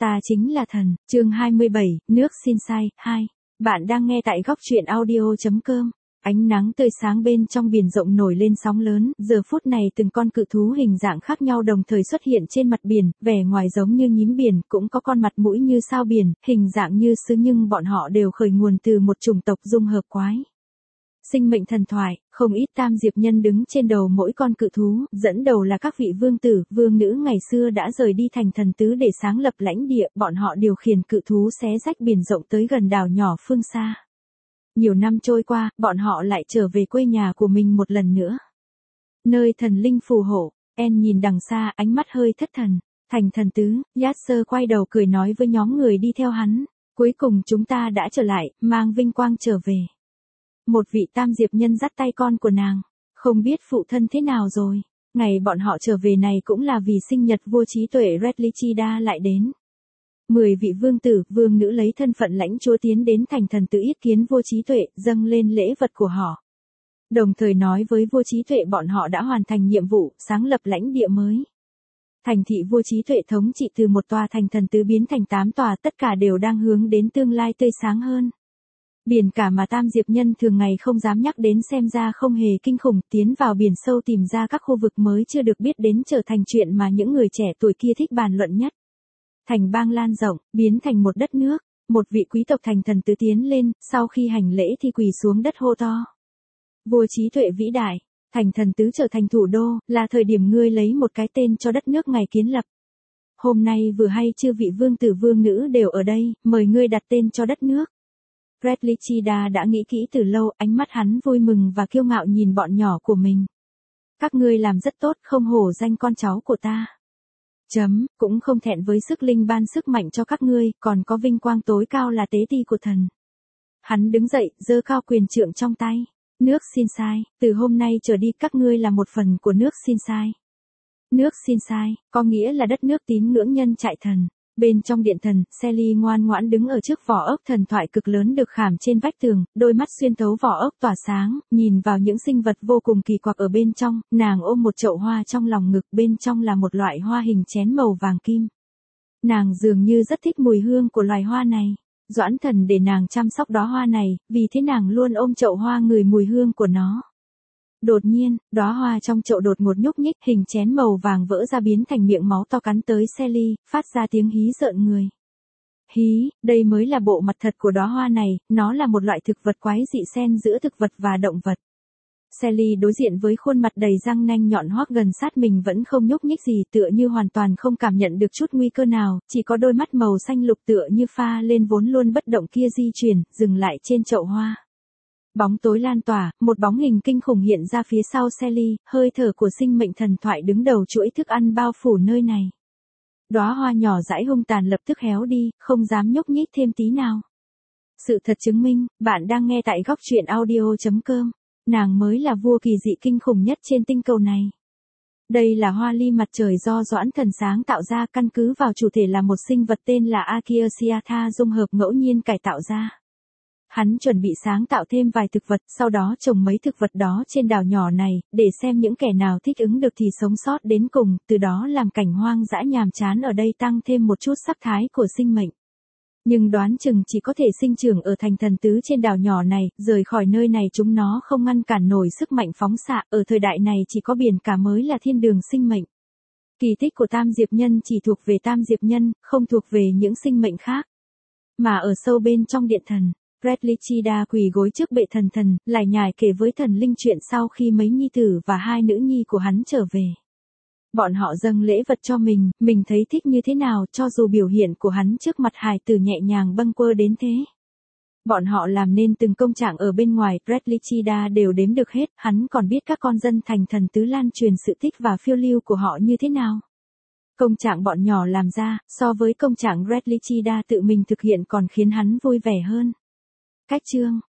Ta chính là thần, chương 27, nước xin sai, 2. Bạn đang nghe tại góc truyện audio.com. Ánh nắng tươi sáng bên trong biển rộng nổi lên sóng lớn, giờ phút này từng con cự thú hình dạng khác nhau đồng thời xuất hiện trên mặt biển, vẻ ngoài giống như nhím biển, cũng có con mặt mũi như sao biển, hình dạng như sứ nhưng bọn họ đều khởi nguồn từ một chủng tộc dung hợp quái. Sinh mệnh thần thoại, không ít tam diệp nhân đứng trên đầu mỗi con cự thú, dẫn đầu là các vị vương tử, vương nữ ngày xưa đã rời đi thành thần tứ để sáng lập lãnh địa, bọn họ điều khiển cự thú xé rách biển rộng tới gần đảo nhỏ phương xa. Nhiều năm trôi qua, bọn họ lại trở về quê nhà của mình một lần nữa. Nơi thần linh phù hộ, En nhìn đằng xa, ánh mắt hơi thất thần. Thành thần tứ, Yasser quay đầu cười nói với nhóm người đi theo hắn. Cuối cùng chúng ta đã trở lại, mang vinh quang trở về. Một vị tam diệp nhân dắt tay con của nàng. Không biết phụ thân thế nào rồi. Ngày bọn họ trở về này cũng là vì sinh nhật vua trí tuệ Redlichida lại đến. 10 vị vương tử, vương nữ lấy thân phận lãnh chúa tiến đến thành thần tứ yết kiến vua trí tuệ, dâng lên lễ vật của họ. Đồng thời nói với vua trí tuệ bọn họ đã hoàn thành nhiệm vụ, sáng lập lãnh địa mới. Thành thị vua trí tuệ thống trị từ một tòa thành thần tứ biến thành 8 tòa, tất cả đều đang hướng đến tương lai tươi sáng hơn. Biển cả mà tam diệp nhân thường ngày không dám nhắc đến xem ra không hề kinh khủng, tiến vào biển sâu tìm ra các khu vực mới chưa được biết đến trở thành chuyện mà những người trẻ tuổi kia thích bàn luận nhất. Thành bang lan rộng, biến thành một đất nước, một vị quý tộc thành thần tứ tiến lên, sau khi hành lễ thì quỳ xuống đất hô to. Vua trí tuệ vĩ đại, thành thần tứ trở thành thủ đô, là thời điểm ngươi lấy một cái tên cho đất nước ngày kiến lập. Hôm nay vừa hay chư vị vương tử vương nữ đều ở đây, mời ngươi đặt tên cho đất nước. Redlichida đã nghĩ kỹ từ lâu, ánh mắt hắn vui mừng và kiêu ngạo nhìn bọn nhỏ của mình. Các ngươi làm rất tốt, không hổ danh con cháu của ta. Cũng không thẹn với sức linh ban sức mạnh cho các ngươi, còn có vinh quang tối cao là tế ti của thần. Hắn đứng dậy, giơ cao quyền trượng trong tay. Nước xin sai, từ hôm nay trở đi các ngươi là một phần của nước xin sai. Nước xin sai, có nghĩa là đất nước tín ngưỡng nhân trại thần. Bên trong điện thần, Sally ngoan ngoãn đứng ở trước vỏ ốc thần thoại cực lớn được khảm trên vách tường, đôi mắt xuyên thấu vỏ ốc tỏa sáng, nhìn vào những sinh vật vô cùng kỳ quặc ở bên trong, nàng ôm một chậu hoa trong lòng ngực, bên trong là một loại hoa hình chén màu vàng kim. Nàng dường như rất thích mùi hương của loài hoa này. Doãn thần để nàng chăm sóc đóa hoa này, vì thế nàng luôn ôm chậu hoa ngửi mùi hương của nó. Đột nhiên, đóa hoa trong chậu đột ngột nhúc nhích, hình chén màu vàng vỡ ra biến thành miệng máu to cắn tới Sally, phát ra tiếng hí rợn người. Hí, đây mới là bộ mặt thật của đóa hoa này, nó là một loại thực vật quái dị xen giữa thực vật và động vật. Sally đối diện với khuôn mặt đầy răng nanh nhọn hoắt gần sát mình vẫn không nhúc nhích gì, tựa như hoàn toàn không cảm nhận được chút nguy cơ nào, chỉ có đôi mắt màu xanh lục tựa như pha lên vốn luôn bất động kia di chuyển, dừng lại trên chậu hoa. Bóng tối lan tỏa, một bóng hình kinh khủng hiện ra phía sau Sally, hơi thở của sinh mệnh thần thoại đứng đầu chuỗi thức ăn bao phủ nơi này. Đóa hoa nhỏ dãi hung tàn lập tức héo đi, không dám nhúc nhích thêm tí nào. Sự thật chứng minh, bạn đang nghe tại góc truyện audio.com. Nàng mới là vua kỳ dị kinh khủng nhất trên tinh cầu này. Đây là hoa ly mặt trời do Doãn thần sáng tạo ra, căn cứ vào chủ thể là một sinh vật tên là Acacia dung hợp ngẫu nhiên cải tạo ra. Hắn chuẩn bị sáng tạo thêm vài thực vật, sau đó trồng mấy thực vật đó trên đảo nhỏ này, để xem những kẻ nào thích ứng được thì sống sót đến cùng, từ đó làm cảnh hoang dã nhàm chán ở đây tăng thêm một chút sắc thái của sinh mệnh. Nhưng đoán chừng chỉ có thể sinh trưởng ở thành thần tứ trên đảo nhỏ này, rời khỏi nơi này chúng nó không ngăn cản nổi sức mạnh phóng xạ, ở thời đại này chỉ có biển cả mới là thiên đường sinh mệnh. Kỳ tích của tam diệp nhân chỉ thuộc về tam diệp nhân, không thuộc về những sinh mệnh khác. Mà ở sâu bên trong điện thần, Redlichida quỳ gối trước bệ thần, lại nhải kể với thần linh chuyện sau khi mấy nhi tử và 2 nữ nhi của hắn trở về. Bọn họ dâng lễ vật cho mình thấy thích như thế nào, cho dù biểu hiện của hắn trước mặt hài tử nhẹ nhàng bâng quơ đến thế. Bọn họ làm nên từng công trạng ở bên ngoài, Redlichida đều đếm được hết, hắn còn biết các con dân thành thần tứ lan truyền sự thích và phiêu lưu của họ như thế nào. Công trạng bọn nhỏ làm ra, so với công trạng Redlichida tự mình thực hiện còn khiến hắn vui vẻ hơn. Cách chương,